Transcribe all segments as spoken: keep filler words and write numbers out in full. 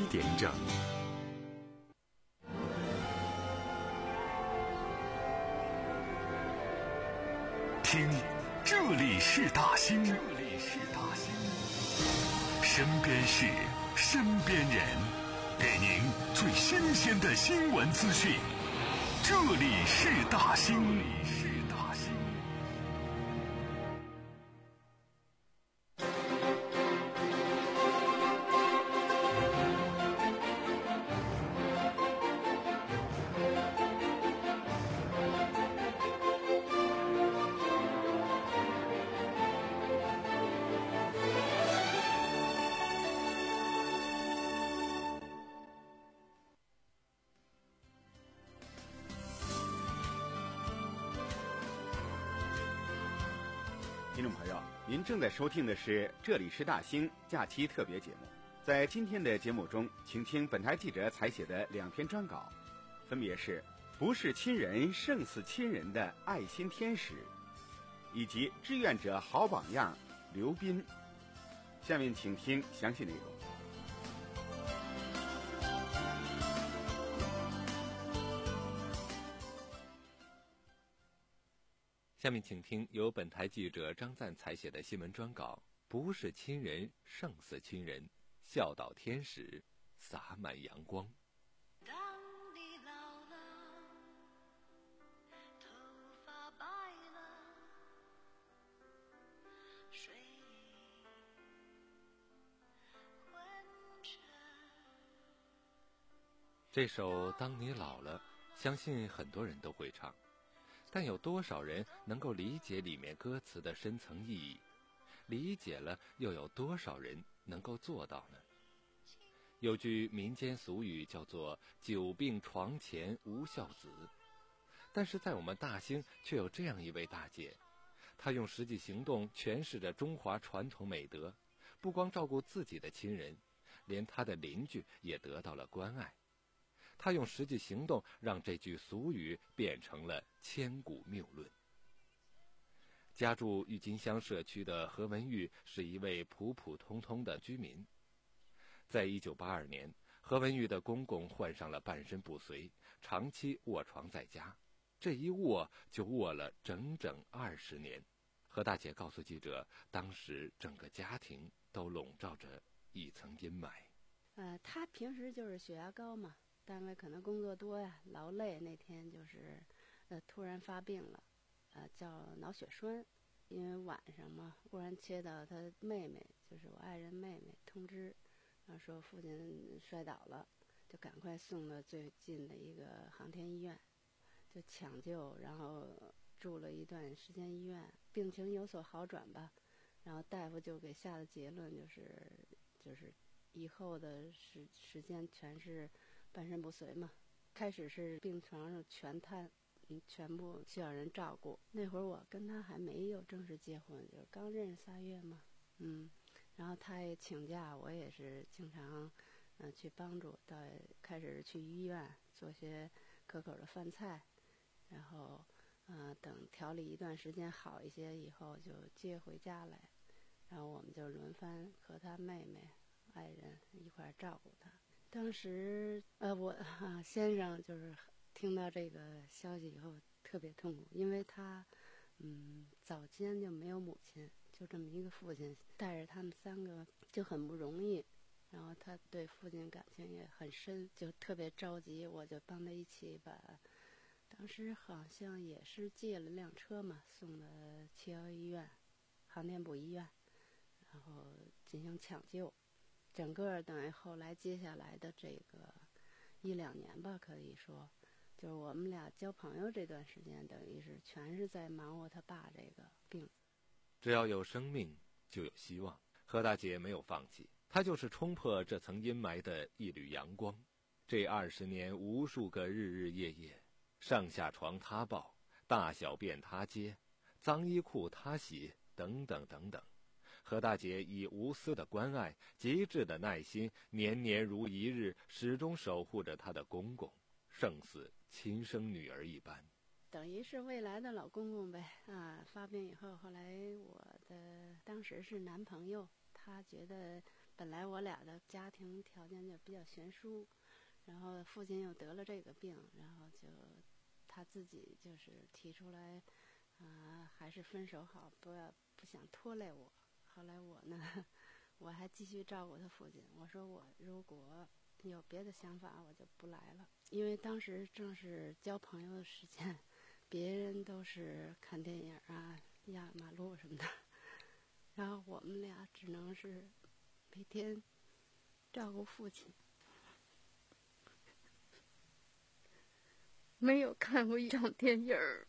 点整。听，这里是大兴，这里是大兴，身边事，身边人，给您最新鲜的新闻资讯。这里是大兴，这里是大兴。 听众朋友，您正在收听的是这里是大兴假期特别节目。在今天的节目中，请听本台记者采写的两篇专稿，分别是不是亲人胜似亲人的爱心天使，以及志愿者好榜样刘斌。下面请听详细内容。 下面请听由本台记者张赞采写的新闻专稿：不是亲人胜似亲人，孝道天使洒满阳光。 当你老了，头发白了，睡意昏沉。 这首《当你老了》，相信很多人都会唱。但有多少人能够理解里面歌词的深层意义？理解了，又有多少人能够做到呢？有句民间俗语叫做“久病床前无孝子”，但是在我们大兴却有这样一位大姐，她用实际行动诠释着中华传统美德，不光照顾自己的亲人，连她的邻居也得到了关爱。他用实际行动让这句俗语变成了千古谬论。家住郁金香社区的何文玉是一位普普通通的居民。在一九八二年，何文玉的公公患上了半身不遂，长期卧床在家，这一卧就卧了整整二十年。何大姐告诉记者，当时整个家庭都笼罩着一层阴霾。 呃，他平时就是血压高嘛，单位可能工作多呀，劳累，那天就是呃突然发病了，呃叫脑血栓。因为晚上嘛，忽然接到他妹妹，就是我爱人妹妹通知，然后说父亲摔倒了，就赶快送到最近的一个航天医院，就抢救，然后住了一段时间医院，病情有所好转吧，然后大夫就给下的结论就是就是以后的时时间全是半身不遂嘛。开始是病床上全瘫，嗯，全部需要人照顾。那会儿我跟他还没有正式结婚，就是刚认识仨月嘛，嗯，然后他也请假，我也是经常，呃，去帮助。到开始去医院做些可口的饭菜，然后，呃，等调理一段时间好一些以后，就接回家来，然后我们就轮番和他妹妹、爱人一块儿照顾他。当时，呃，我、啊、先生就是听到这个消息以后特别痛苦，因为他，嗯，早间就没有母亲，就这么一个父亲带着他们三个就很不容易，然后他对父亲感情也很深，就特别着急，我就帮他一起把，当时好像也是借了辆车嘛，送到七幺医院、航天部医院，然后进行抢救。整个等于后来接下来的这个一两年吧，可以说就是我们俩交朋友这段时间，等于是全是在忙活他爸这个病。 只要有生命就有希望，何大姐没有放弃，她就是冲破这层阴霾的一缕阳光。这二十年，无数个日日夜夜，上下床他抱，大小便他接，脏衣裤他洗，等等等等。何大姐以无私的关爱、极致的耐心，年年如一日，始终守护着她的公公，胜似亲生女儿一般。 等于是未来的老公公呗啊！发病以后，后来我的当时是男朋友，他觉得本来我俩的家庭条件就比较悬殊，然后父亲又得了这个病，然后就他自己就是提出来，啊、呃，还是分手好，不要不想拖累我。后来我呢，我还继续照顾他父亲。我说我如果有别的想法，我就不来了，因为当时正是交朋友的时间，别人都是看电影啊、压马路什么的，然后我们俩只能是每天照顾父亲。没有看过一场电影儿，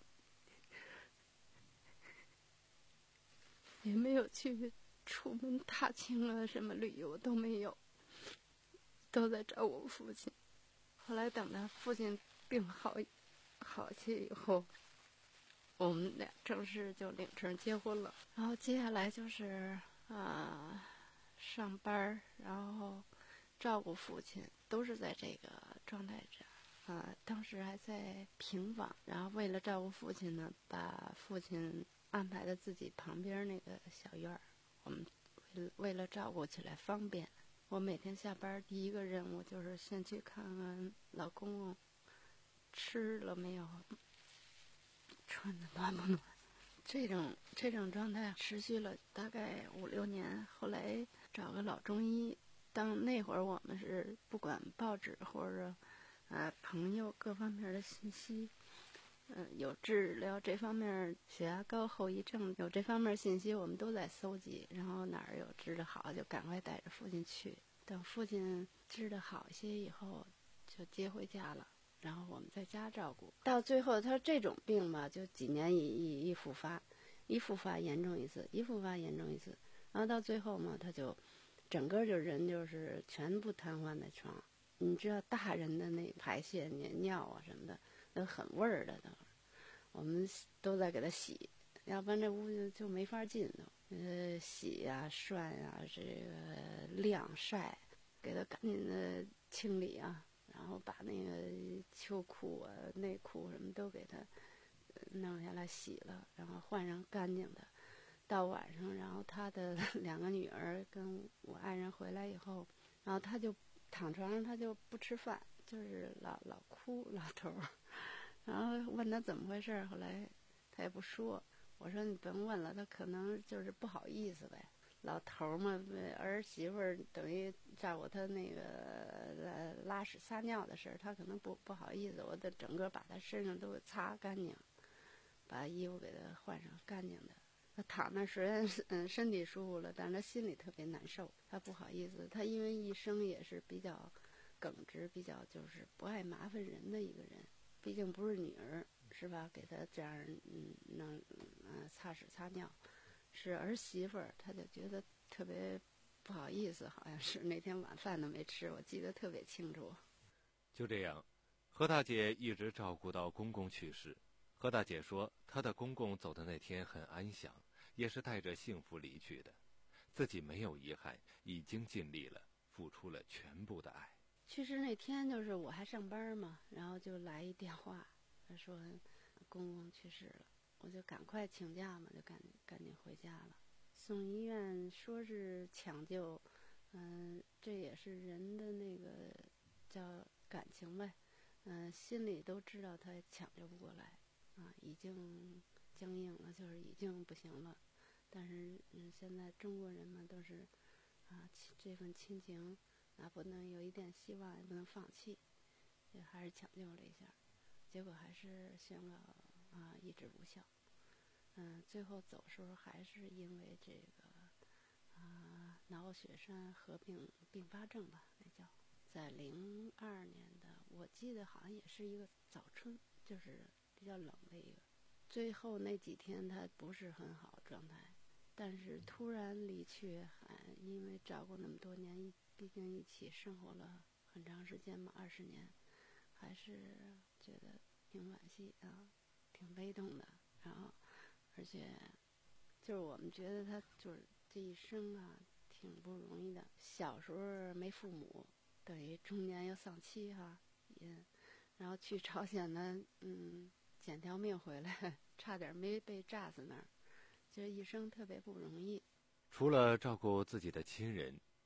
也没有去出门踏青啊，什么旅游都没有，都在照顾父亲。后来等他父亲病好好些以后，我们俩正式就领证结婚了。然后接下来就是啊、呃、上班，然后照顾父亲，都是在这个状态下。啊、呃，当时还在平房，然后为了照顾父亲呢，把父亲安排在自己旁边那个小院儿。我们为了照顾起来方便，我每天下班第一个任务就是先去看看老公公吃了没有，穿的暖不暖。这种这种状态持续了大概五六年，后来找个老中医。当那会儿我们是不管报纸或者啊朋友各方面的信息，嗯、呃，有治疗这方面血压高后遗症有这方面信息，我们都在搜集，然后哪儿有治得好就赶快带着父亲去。等父亲治得好一些以后，就接回家了。然后我们在家照顾，到最后他这种病吧，就几年一一一复发，一复发严重一次，一复发严重一次，然后到最后嘛，他就整个就人就是全部瘫痪在床。你知道大人的那排泄、尿啊什么的，都很味儿的，都我们都在给他洗，要不然这屋就就没法进都。呃，洗呀、涮呀，这个晾晒，给他赶紧的清理啊。然后把那个秋裤啊、内裤什么都给他弄下来洗了，然后换上干净的。到晚上，然后他的两个女儿跟我爱人回来以后，然后他就躺床上，他就不吃饭，就是老老哭，老头儿。然后问他怎么回事，后来他也不说。我说你甭问了，他可能就是不好意思呗。老头嘛，儿媳妇儿等于照顾他那个拉屎撒尿的事儿，他可能不不好意思，我得整个把他身上都给擦干净，把衣服给他换上干净的。他躺那虽然嗯身体舒服了，但是他心里特别难受，他不好意思。他因为一生也是比较耿直，比较就是不爱麻烦人的一个人，毕竟不是女儿是吧？给他这样嗯能嗯擦屎擦尿。是儿媳妇儿，她就觉得特别不好意思，好像是那天晚饭都没吃，我记得特别清楚。 就这样，何大姐一直照顾到公公去世。何大姐说，她的公公走的那天很安详，也是带着幸福离去的，自己没有遗憾，已经尽力了，付出了全部的爱。 去世那天就是我还上班嘛，然后就来一电话，他说公公去世了。我就赶快请假嘛，就赶赶紧回家了。送医院说是抢救，嗯、呃，这也是人的那个叫感情呗，嗯、呃，心里都知道他抢救不过来，啊，已经僵硬了，就是已经不行了。但是，嗯，现在中国人嘛都是，啊，这份亲情，啊，不能有一点希望，也不能放弃，也还是抢救了一下，结果还是宣告。啊，医治无效。嗯，最后走时候还是因为这个啊脑血栓合并并发症吧，那叫在零二年的，我记得好像也是一个早春，就是比较冷的一个。最后那几天他不是很好状态，但是突然离去，还因为照顾那么多年，毕竟一起生活了很长时间嘛，二十年，还是觉得挺惋惜啊。挺悲痛的，然后，而且，就是我们觉得他就是这一生啊，挺不容易的。小时候没父母，等于中年又丧妻哈、啊，也，然后去朝鲜呢，嗯，捡条命回来，差点没被炸死那儿，就是一生特别不容易。 除了照顾自己的亲人，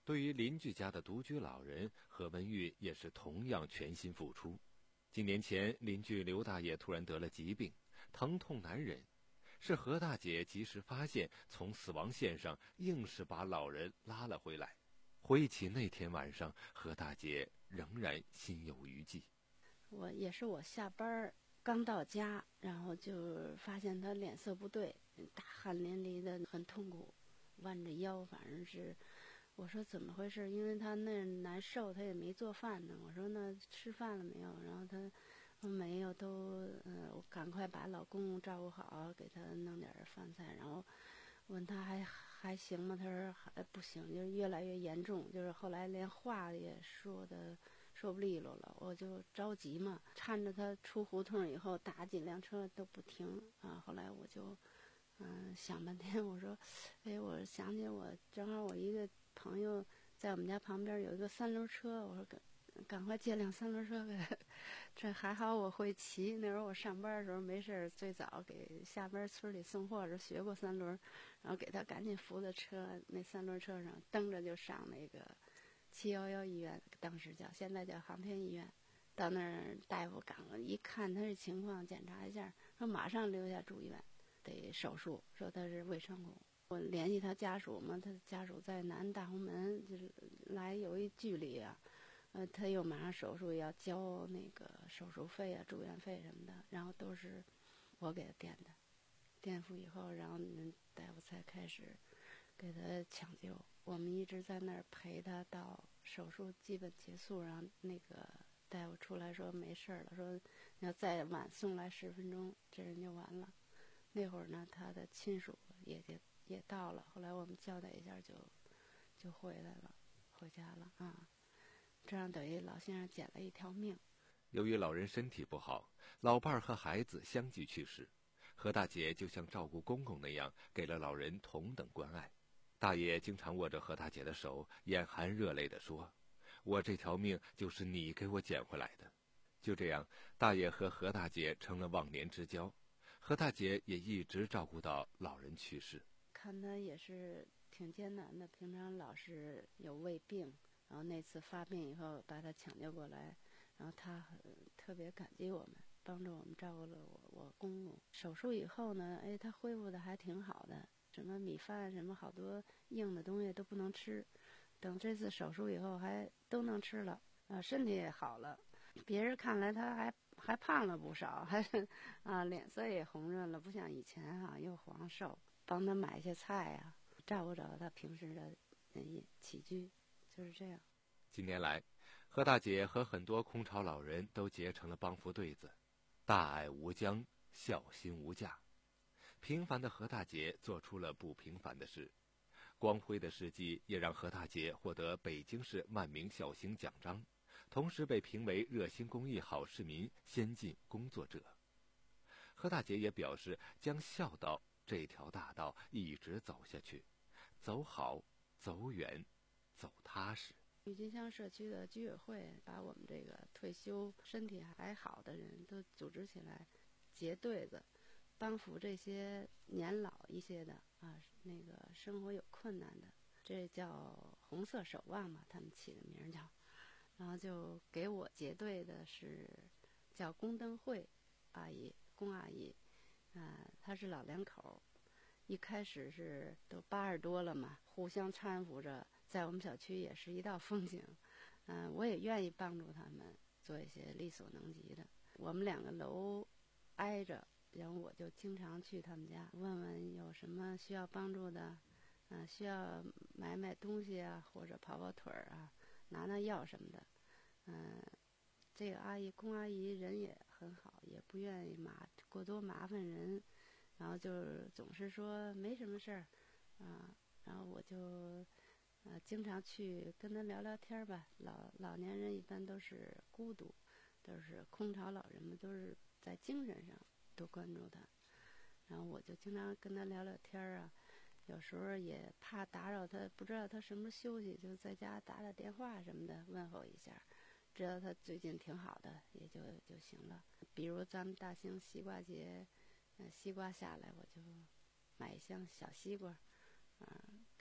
对于邻居家的独居老人，何文玉也是同样全心付出。几年前，邻居刘大爷突然得了疾病，疼痛难忍，是何大姐及时发现，从死亡线上硬是把老人拉了回来。回忆起那天晚上，何大姐仍然心有余悸。 我也是我下班刚到家，然后就发现他脸色不对，大汗淋漓的，很痛苦，弯着腰，反正是，我说怎么回事？因为他那难受，他也没做饭呢。我说那吃饭了没有？然后他说没有，都呃，我赶快把老公公照顾好，给他弄点饭菜，然后问他还还行吗？他说还不行，就是越来越严重，就是后来连话也说的。说不利落了，我就着急嘛，搀着他出胡同以后，打几辆车都不停啊。后来我就，嗯，想半天，我说，哎，我想起我正好我一个朋友在我们家旁边有一个三轮车，我说赶赶快借辆三轮车给他。这还好我会骑，那时候我上班的时候没事儿，最早给下边村里送货的时候学过三轮，然后给他赶紧扶在车那三轮车上，蹬着就上那个。七幺幺医院，当时叫，现在叫航天医院。到那儿大夫赶了一看他这情况，检查一下，说马上留下住院，得手术，说他是胃穿孔。我联系他家属嘛，他家属在南大红门，就是来有一距离啊，呃，他又马上手术要交那个手术费啊、住院费什么的，然后都是我给他垫的，垫付以后，然后大夫才开始给他抢救。我们一直在那儿陪他到手术基本结束，然后那个大夫出来说没事了，说要再晚送来十分钟，这人就完了。那会儿呢，他的亲属也也也到了，后来我们交代一下就就回来了，回家了啊。这样等于老先生捡了一条命。 由于老人身体不好，老伴儿和孩子相继去世，何大姐就像照顾公公那样，给了老人同等关爱。大爷经常握着何大姐的手，眼含热泪地说：“我这条命就是你给我捡回来的。”就这样，大爷和何大姐成了忘年之交。何大姐也一直照顾到老人去世。 看他也是挺艰难的，平常老是有胃病，然后那次发病以后把他抢救过来，然后他很特别感激我们，帮助我们照顾了我我公公。手术以后呢，哎，他恢复的还挺好的。什么米饭什么好多硬的东西都不能吃，等这次手术以后还都能吃了啊，身体也好了。别人看来他还还胖了不少，还啊脸色也红润了，不像以前啊又黄瘦。帮他买些菜啊，照顾着他平时的起居，就是这样。 近年来，何大姐和很多空巢老人都结成了帮扶对子，大爱无疆，孝心无价。平凡的何大姐做出了不平凡的事，光辉的事迹也让何大姐获得北京市万名孝行奖章，同时被评为热心公益好市民、先进工作者。何大姐也表示，将孝道这条大道一直走下去，走好、走远、走踏实。 郁金香社区的居委会把我们这个退休、身体还好的人都组织起来，结对子。帮扶这些年老一些的啊，那个生活有困难的，这叫红色守望嘛，他们起的名叫。然后就给我结对的是叫宫灯会阿姨，宫阿姨，啊、呃，她是老两口，一开始是都八十多了嘛，互相搀扶着，在我们小区也是一道风景。嗯、呃，我也愿意帮助他们做一些力所能及的。我们两个楼挨着。然后我就经常去他们家问问有什么需要帮助的，嗯、呃，需要买买东西啊，或者跑跑腿儿啊，拿拿药什么的。嗯、呃，这个阿姨龚阿姨人也很好，也不愿意麻过多麻烦人，然后就是总是说没什么事儿，啊、呃，然后我就呃经常去跟她聊聊天吧。老老年人一般都是孤独，都是空巢老人们，都是在精神上。多关注他，然后我就经常跟他聊聊天啊，有时候也怕打扰他，不知道他什么时候休息，就在家打打电话什么的问候一下，知道他最近挺好的也就就行了。比如咱们大兴西瓜节，呃，西瓜下来我就买一箱小西瓜，啊、呃，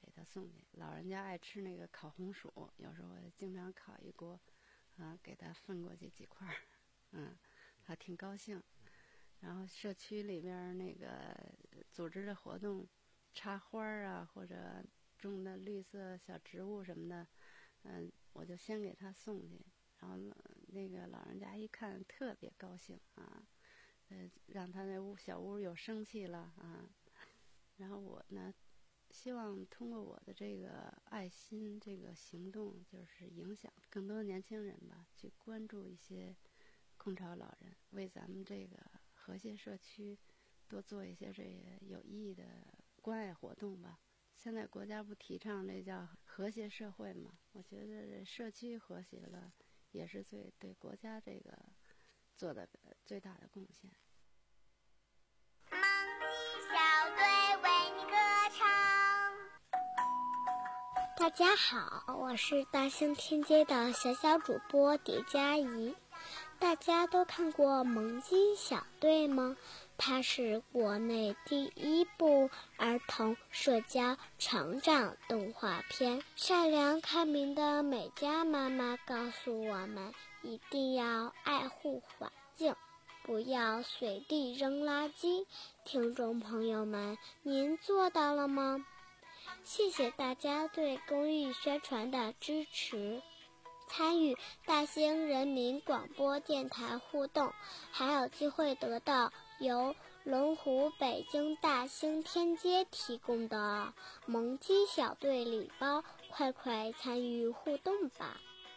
给他送去。老人家爱吃那个烤红薯，有时候我经常烤一锅，啊，给他分过去几块儿，嗯，他挺高兴。然后社区里边那个组织的活动，插花啊或者种的绿色小植物什么的，嗯，我就先给他送去。然后那个老人家一看特别高兴啊，呃，让他那屋小屋有生气了啊。然后我呢，希望通过我的这个爱心这个行动，就是影响更多年轻人吧，去关注一些空巢老人，为咱们这个和谐社区多做一些这个有意义的关爱活动吧。现在国家不提倡这叫和谐社会嘛？我觉得这社区和谐了，也是最对国家这个做的最大的贡献。 梦鸡小队为你歌唱。大家好，我是大兴天街的小小主播蝶佳怡。大家都看过《萌鸡小队》吗？它是国内第一部儿童社交成长动画片。善良开明的美嘉妈妈告诉我们，一定要爱护环境，不要随地扔垃圾。听众朋友们，您做到了吗？谢谢大家对公益宣传的支持。参与大兴人民广播电台互动，还有机会得到由龙湖北京大兴天街提供的萌鸡小队礼包，快快参与互动吧！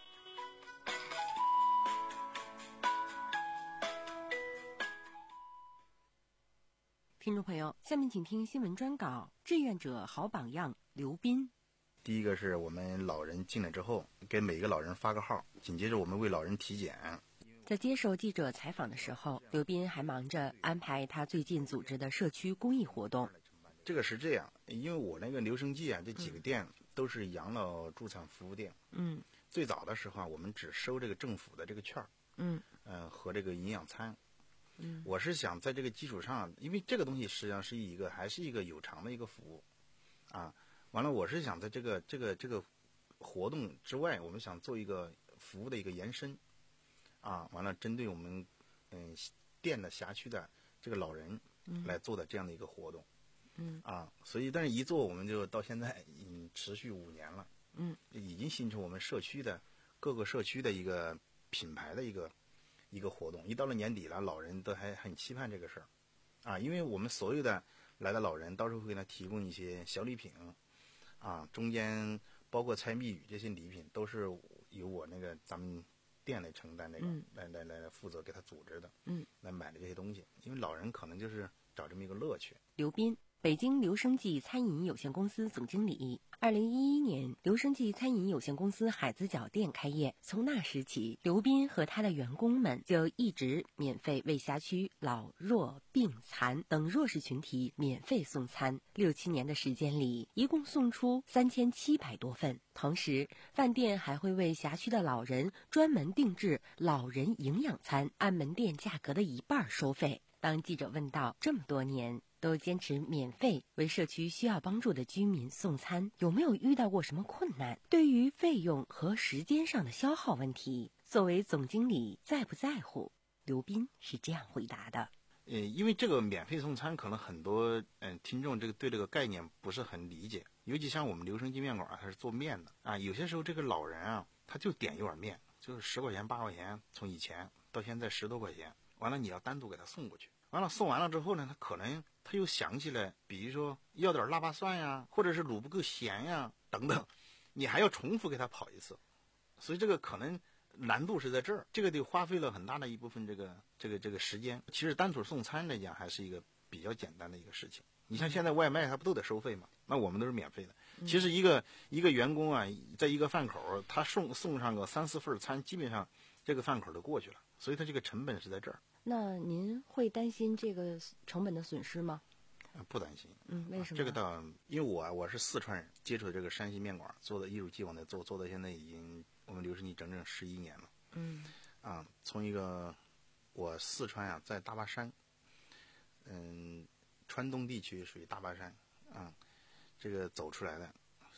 听众朋友，下面请听新闻专稿：志愿者好榜样刘斌。 第一个是我们老人进来之后，给每个老人发个号，紧接着我们为老人体检。 在接受记者采访的时候，刘斌还忙着安排他最近组织的社区公益活动。 这个是这样，因为我那个留声记啊，这几个店都是养老助产服务店。 嗯， 最早的时候啊，我们只收这个政府的这个券儿。 嗯， 呃，和这个营养餐。 嗯， 我是想在这个基础上，因为这个东西实际上是一个还是一个有偿的一个服务，啊。完了，我是想在这个这个这个活动之外，我们想做一个服务的一个延伸，啊，完了针对我们嗯店的辖区的这个老人来做的这样的一个活动， 嗯啊，所以但是一做我们就到现在已经持续五年了， 嗯， 已经形成我们社区的各个社区的一个品牌的一个一个活动。一到了年底了，老人都还很期盼这个事儿，啊，因为我们所有的来的老人到时候会给他提供一些小礼品。啊，中间包括猜谜语这些礼品都是由我那个咱们店来承担这个， 嗯、 来来来负责给他组织的， 嗯， 来买的这些东西，因为老人可能就是找这么一个乐趣。 刘斌，北京留声记餐饮有限公司总经理。二零一一年，留声记餐饮有限公司海子角店开业，从那时起，刘斌和他的员工们就一直免费为辖区老弱病残等弱势群体免费送餐。六七年的时间里，一共送出三千七百多份。同时，饭店还会为辖区的老人专门定制老人营养餐，按门店价格的一半收费。当记者问到这么多年都坚持免费为社区需要帮助的居民送餐，有没有遇到过什么困难？对于费用和时间上的消耗问题，作为总经理在不在乎？刘斌是这样回答的。 呃，因为这个免费送餐，可能很多嗯、呃、听众这个对这个概念不是很理解，尤其像我们留声记面馆，它是做面的啊，有些时候这个老人啊，他就点一碗面，就是十块钱八块钱，从以前到现在十多块钱，完了你要单独给他送过去，完了送完了之后呢，他可能他又想起来，比如说要点腊八蒜呀，或者是卤不够咸呀等等，你还要重复给他跑一次，所以这个可能难度是在这儿，这个得花费了很大的一部分这个这个这个时间。其实单纯送餐来讲，还是一个比较简单的一个事情。你像现在外卖，它不都得收费吗？那我们都是免费的。其实一个一个员工啊，在一个饭口，他送送上个三四份餐，基本上这个饭口就过去了。所以它这个成本是在这儿。 那您会担心这个成本的损失吗？ 不担心。 嗯，为什么？ 这个倒，因为我我是四川人，接触这个山西面馆，做的一如既往的做，做到现在已经我们留声记整整十一年了。 嗯。 啊，从一个我四川啊，在大巴山，嗯，川东地区属于大巴山啊，这个走出来的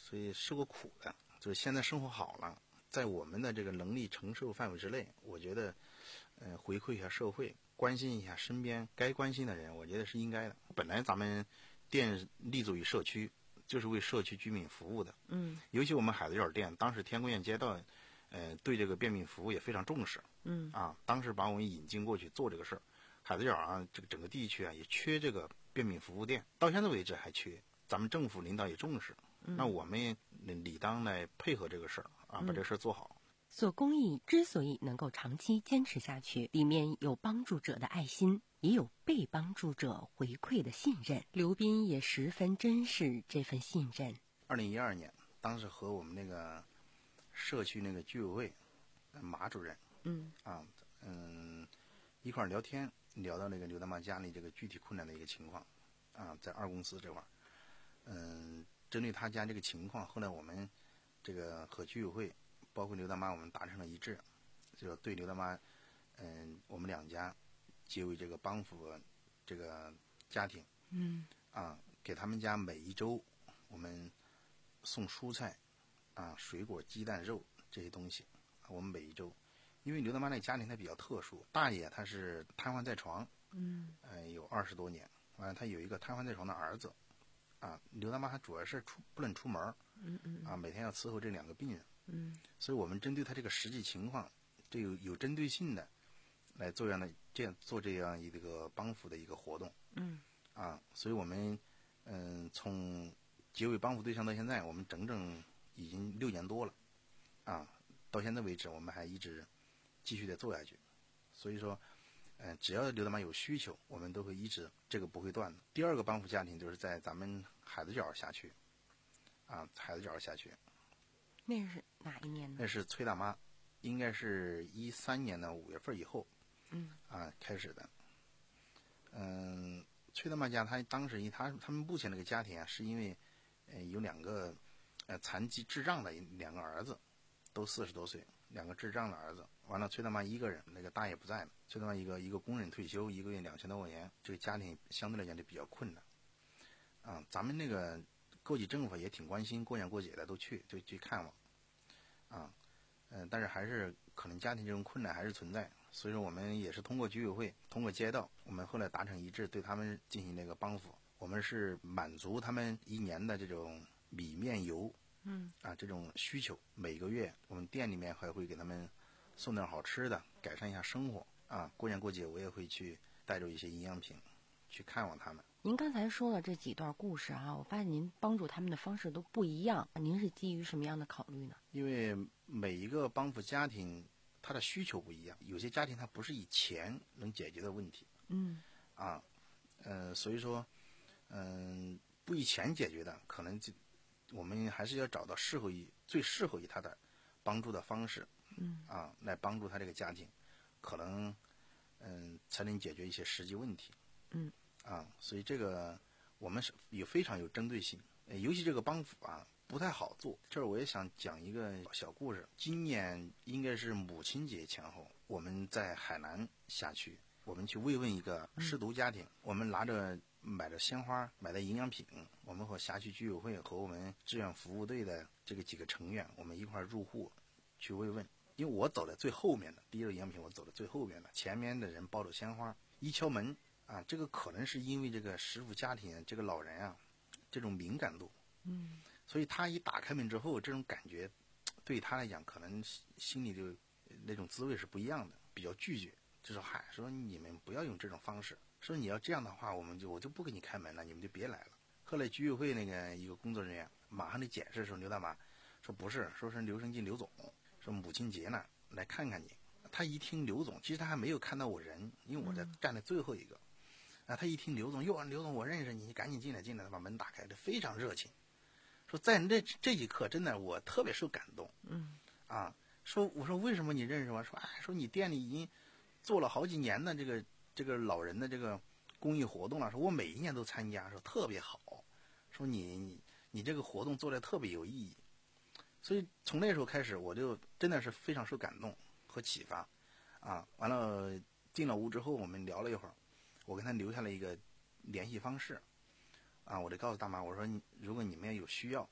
所以吃过苦的，就是现在生活好了，在我们的这个能力承受范围之内，我觉得，呃，回馈一下社会，关心一下身边该关心的人，我觉得是应该的。本来咱们店立足于社区，就是为社区居民服务的。 嗯， 尤其我们海子角店，当时天宫苑街道，呃，对这个便民服务也非常重视。 嗯， 啊，当时把我们引进过去做这个事儿。海子角啊，这个整个地区啊，也缺这个便民服务店，到现在为止还缺。咱们政府领导也重视， 嗯、 那我们理当来配合这个事儿啊，把这个事儿做好。 做公益之所以能够长期坚持下去，里面有帮助者的爱心，也有被帮助者回馈的信任。刘斌也十分珍视这份信任。 二零一二年，当时和我们那个社区那个居委会马主任， 嗯啊嗯一块儿聊天，聊到那个刘大妈家里这个具体困难的一个情况，啊，在二公司这块儿，嗯，针对他家这个情况，后来我们这个和居委会，包括刘大妈，我们达成了一致，就对刘大妈，嗯，我们两家结为这个帮扶这个家庭， 嗯， 啊，给他们家每一周我们送蔬菜，啊，水果、鸡蛋、肉这些东西，我们每一周。因为刘大妈那个家庭她比较特殊，大爷他是瘫痪在床， 嗯， 呃，有二十多年，完了他有一个瘫痪在床的儿子，啊，刘大妈她主要是出不能出门， 嗯嗯， 啊，每天要伺候这两个病人， 嗯， 所以我们针对他这个实际情况，这有有针对性的来做这样的这样做这样一个帮扶的一个活动， 嗯， 啊，所以我们嗯从结为帮扶对象到现在，我们整整已经六年多了，啊，到现在为止我们还一直继续的做下去，所以说，嗯、呃，只要刘大妈有需求，我们都会一直这个不会断的。第二个帮扶家庭就是在咱们海子角辖区，啊，海子角辖区， 那是哪一年呢？ 那是崔大妈，应该是一三年的五月份以后， 嗯， 啊开始的。嗯，崔大妈家她当时她他们目前这个家庭啊，是因为，呃，有两个，呃，残疾智障的两个儿子，都四十多岁。两个智障的儿子，完了崔大妈一个人，那个大爷不在了，崔大妈一个一个工人退休，一个月两千多块钱，这个家庭相对来讲就比较困难，啊，咱们那个各级政府也挺关心，过年过节的都去就去看望，啊，嗯、呃，但是还是可能家庭这种困难还是存在，所以说我们也是通过居委会，通过街道，我们后来达成一致，对他们进行那个帮扶，我们是满足他们一年的这种米面油。 嗯啊，这种需求，每个月我们店里面还会给他们送点好吃的，改善一下生活啊。过年过节我也会去带着一些营养品去看望他们。 您刚才说了这几段故事啊，我发现您帮助他们的方式都不一样，您是基于什么样的考虑呢？ 因为每一个帮扶家庭他的需求不一样，有些家庭他不是以钱能解决的问题， 嗯啊，呃，所以说，嗯、呃，不以钱解决的，可能就。我们还是要找到适合于最适合于他的帮助的方式， 嗯啊，来帮助他这个家庭，可能嗯才能解决一些实际问题， 嗯啊，所以这个我们是有非常有针对性，尤其这个帮扶啊不太好做。这儿我也想讲一个小故事。今年应该是母亲节前后，我们在海南辖区，我们去慰问一个失独家庭，我们拿着。买的鲜花，买的营养品，我们和辖区居委会和我们志愿服务队的这个几个成员，我们一块入户去慰问。因为我走在最后面的，第一个营养品我走在最后面的，前面的人抱着鲜花，一敲门啊，这个可能是因为这个失独家庭这个老人啊，这种敏感度， 嗯， 所以他一打开门之后，这种感觉对他来讲，可能心里就那种滋味是不一样的，比较拒绝，就说嗨，说你们不要用这种方式。说你要这样的话，我们就我就不给你开门了，你们就别来了。后来居委会那个一个工作人员马上就解释说，刘大妈说不是，说是刘生进刘总，说母亲节呢来看看你。他一听刘总，其实他还没有看到我人，因为我在站在最后一个。啊，他一听刘总，哟，刘总我认识你，你赶紧进来进来，把门打开，这非常热情。说在那这一刻，真的我特别受感动。 嗯， 啊，说我说为什么你认识我？说哎，说你店里已经做了好几年的这个。这个老人的这个公益活动了，说我每一年都参加，说特别好，说你你你这个活动做的特别有意义，所以从那时候开始，我就真的是非常受感动和启发，啊，完了进了屋之后，我们聊了一会儿，我跟他留下了一个联系方式，啊，我就告诉大妈，我说如果你们有需要，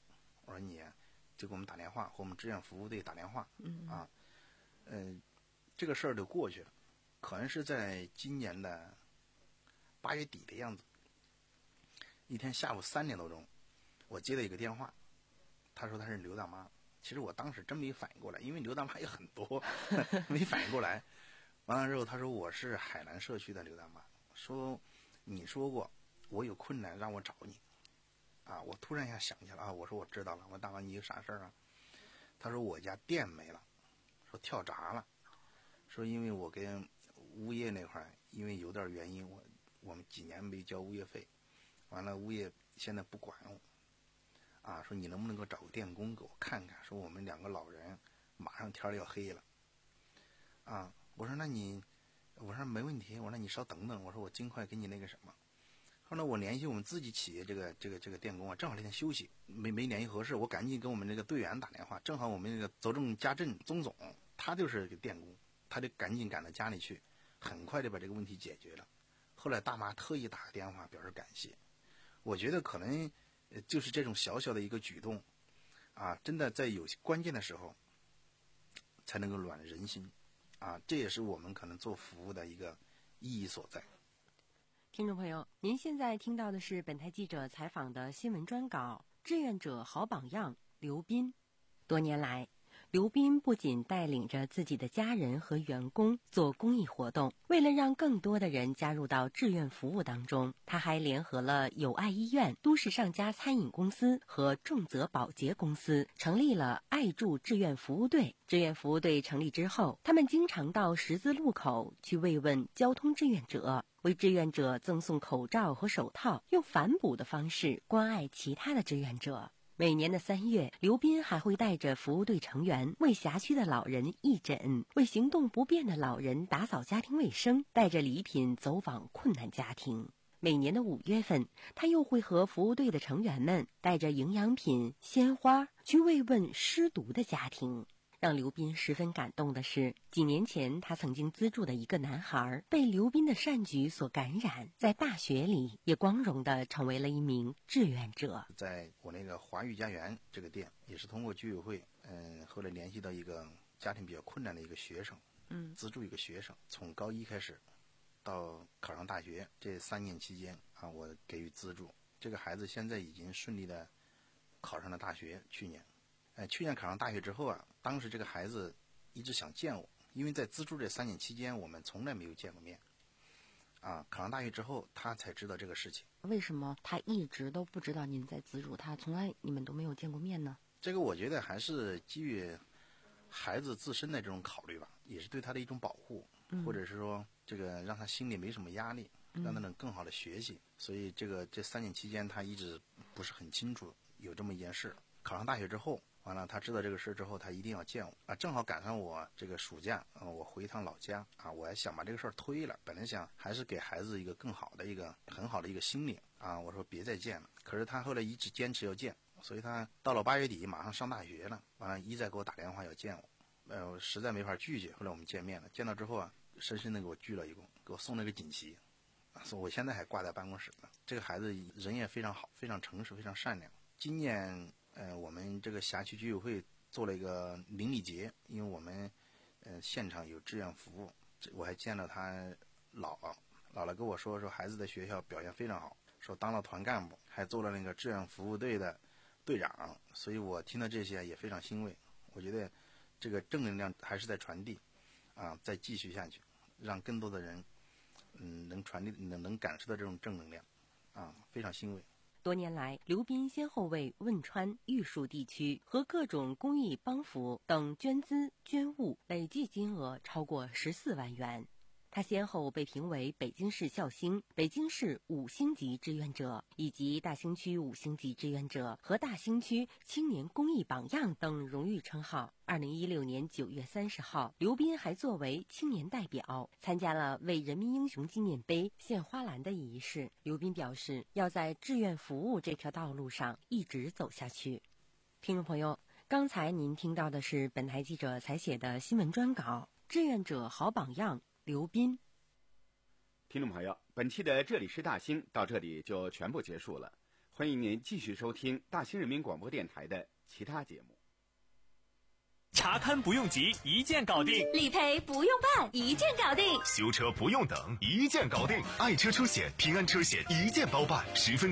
我说你就给我们打电话，和我们志愿服务队打电话， 嗯啊，嗯、呃，这个事儿就过去了，可能是在今年的八月底的样子。一天下午三点多钟，我接了一个电话，他说他是刘大妈。其实我当时真没反应过来，因为刘大妈有很多，没反应过来。完了之后，他说我是海南社区的刘大妈，说你说过我有困难让我找你，啊，我突然一下想起来啊，我说我知道了，我说大妈你有啥事儿啊？他说我家店没了，说跳闸了，说因为我跟物业那块儿因为有点原因，我我们几年没交物业费，完了物业现在不管我，啊，说你能不能够找个电工给我看看，说我们两个老人马上天儿要黑了，啊，我说那你，我说没问题，我说那你稍等等，我说我尽快给你那个什么。后来我联系我们自己企业这个这个这个电工啊，正好那天休息，没没联系合适，我赶紧跟我们那个队员打电话，正好我们那个走正家政宗总，他就是个电工，他就赶紧赶到家里去，很快就把这个问题解决了。后来大妈特意打个电话表示感谢，我觉得可能就是这种小小的一个举动，啊，真的在有关键的时候才能够暖人心，啊，这也是我们可能做服务的一个意义所在。 听众朋友，您现在听到的是本台记者采访的新闻专稿《志愿者好榜样》刘斌。多年来，刘斌不仅带领着自己的家人和员工做公益活动，为了让更多的人加入到志愿服务当中，他还联合了友爱医院、都市上佳餐饮公司和重泽保洁公司，成立了爱助志愿服务队。志愿服务队成立之后，他们经常到十字路口去慰问交通志愿者，为志愿者赠送口罩和手套，用反哺的方式关爱其他的志愿者。每年的三月，刘斌还会带着服务队成员为辖区的老人义诊，为行动不便的老人打扫家庭卫生，带着礼品走访困难家庭。每年的五月份，他又会和服务队的成员们带着营养品、鲜花去慰问失独的家庭。让刘斌十分感动的是，几年前他曾经资助的一个男孩被刘斌的善举所感染，在大学里也光荣地成为了一名志愿者。 在我那个华裕家园这个店，也是通过居委会，嗯，后来联系到一个家庭比较困难的一个学生， 嗯， 资助一个学生，从高一开始到考上大学这三年期间啊，我给予资助。这个孩子现在已经顺利的考上了大学，去年。呃，去年考上大学之后啊，当时这个孩子一直想见我，因为在资助这三年期间，我们从来没有见过面。啊，考上大学之后，他才知道这个事情。 为什么他一直都不知道您在资助他，从来你们都没有见过面呢？ 这个我觉得还是基于孩子自身的这种考虑吧，也是对他的一种保护， 嗯、 或者是说这个让他心里没什么压力，让他能更好的学习。嗯、所以这个这三年期间，他一直不是很清楚有这么一件事。考上大学之后，完了他知道这个事之后，他一定要见我啊！正好赶上我这个暑假，嗯，我回一趟老家啊，我还想把这个事儿推了。本来想还是给孩子一个更好的一个很好的一个心理啊，我说别再见了。可是他后来一直坚持要见，所以他到了八月底马上上大学了，完了一再给我打电话要见我，呃，我实在没法拒绝。后来我们见面了，见到之后啊，深深的给我鞠了一躬，给我送了个锦旗，啊，说我现在还挂在办公室呢。这个孩子人也非常好，非常诚实，非常善良。今年。呃，我们这个辖区居委会做了一个邻里节，因为我们呃现场有志愿服务，我还见了他姥姥，姥姥跟我说说孩子在学校表现非常好，说当了团干部，还做了那个志愿服务队的队长，所以我听到这些也非常欣慰。我觉得这个正能量还是在传递，啊，再继续下去，让更多的人嗯能传递能能感受到这种正能量，啊，非常欣慰。 多年来，刘斌先后为汶川、玉树地区和各种公益帮扶等捐资捐物，累计金额超过十四万元。他先后被评为北京市孝星、北京市五星级志愿者，以及大兴区五星级志愿者和大兴区青年公益榜样等荣誉称号。二零一六年九月三十号，刘斌还作为青年代表参加了为人民英雄纪念碑献花篮的仪式。刘斌表示，要在志愿服务这条道路上一直走下去。听众朋友，刚才您听到的是本台记者采写的新闻专稿《志愿者好榜样》。刘斌。 听众朋友，本期的这里是大兴到这里就全部结束了，欢迎您继续收听大兴人民广播电台的其他节目。 查看不用急，一键搞定； 理赔不用办，一键搞定； 修车不用等，一键搞定。爱车出险、平安车险一键包办，十分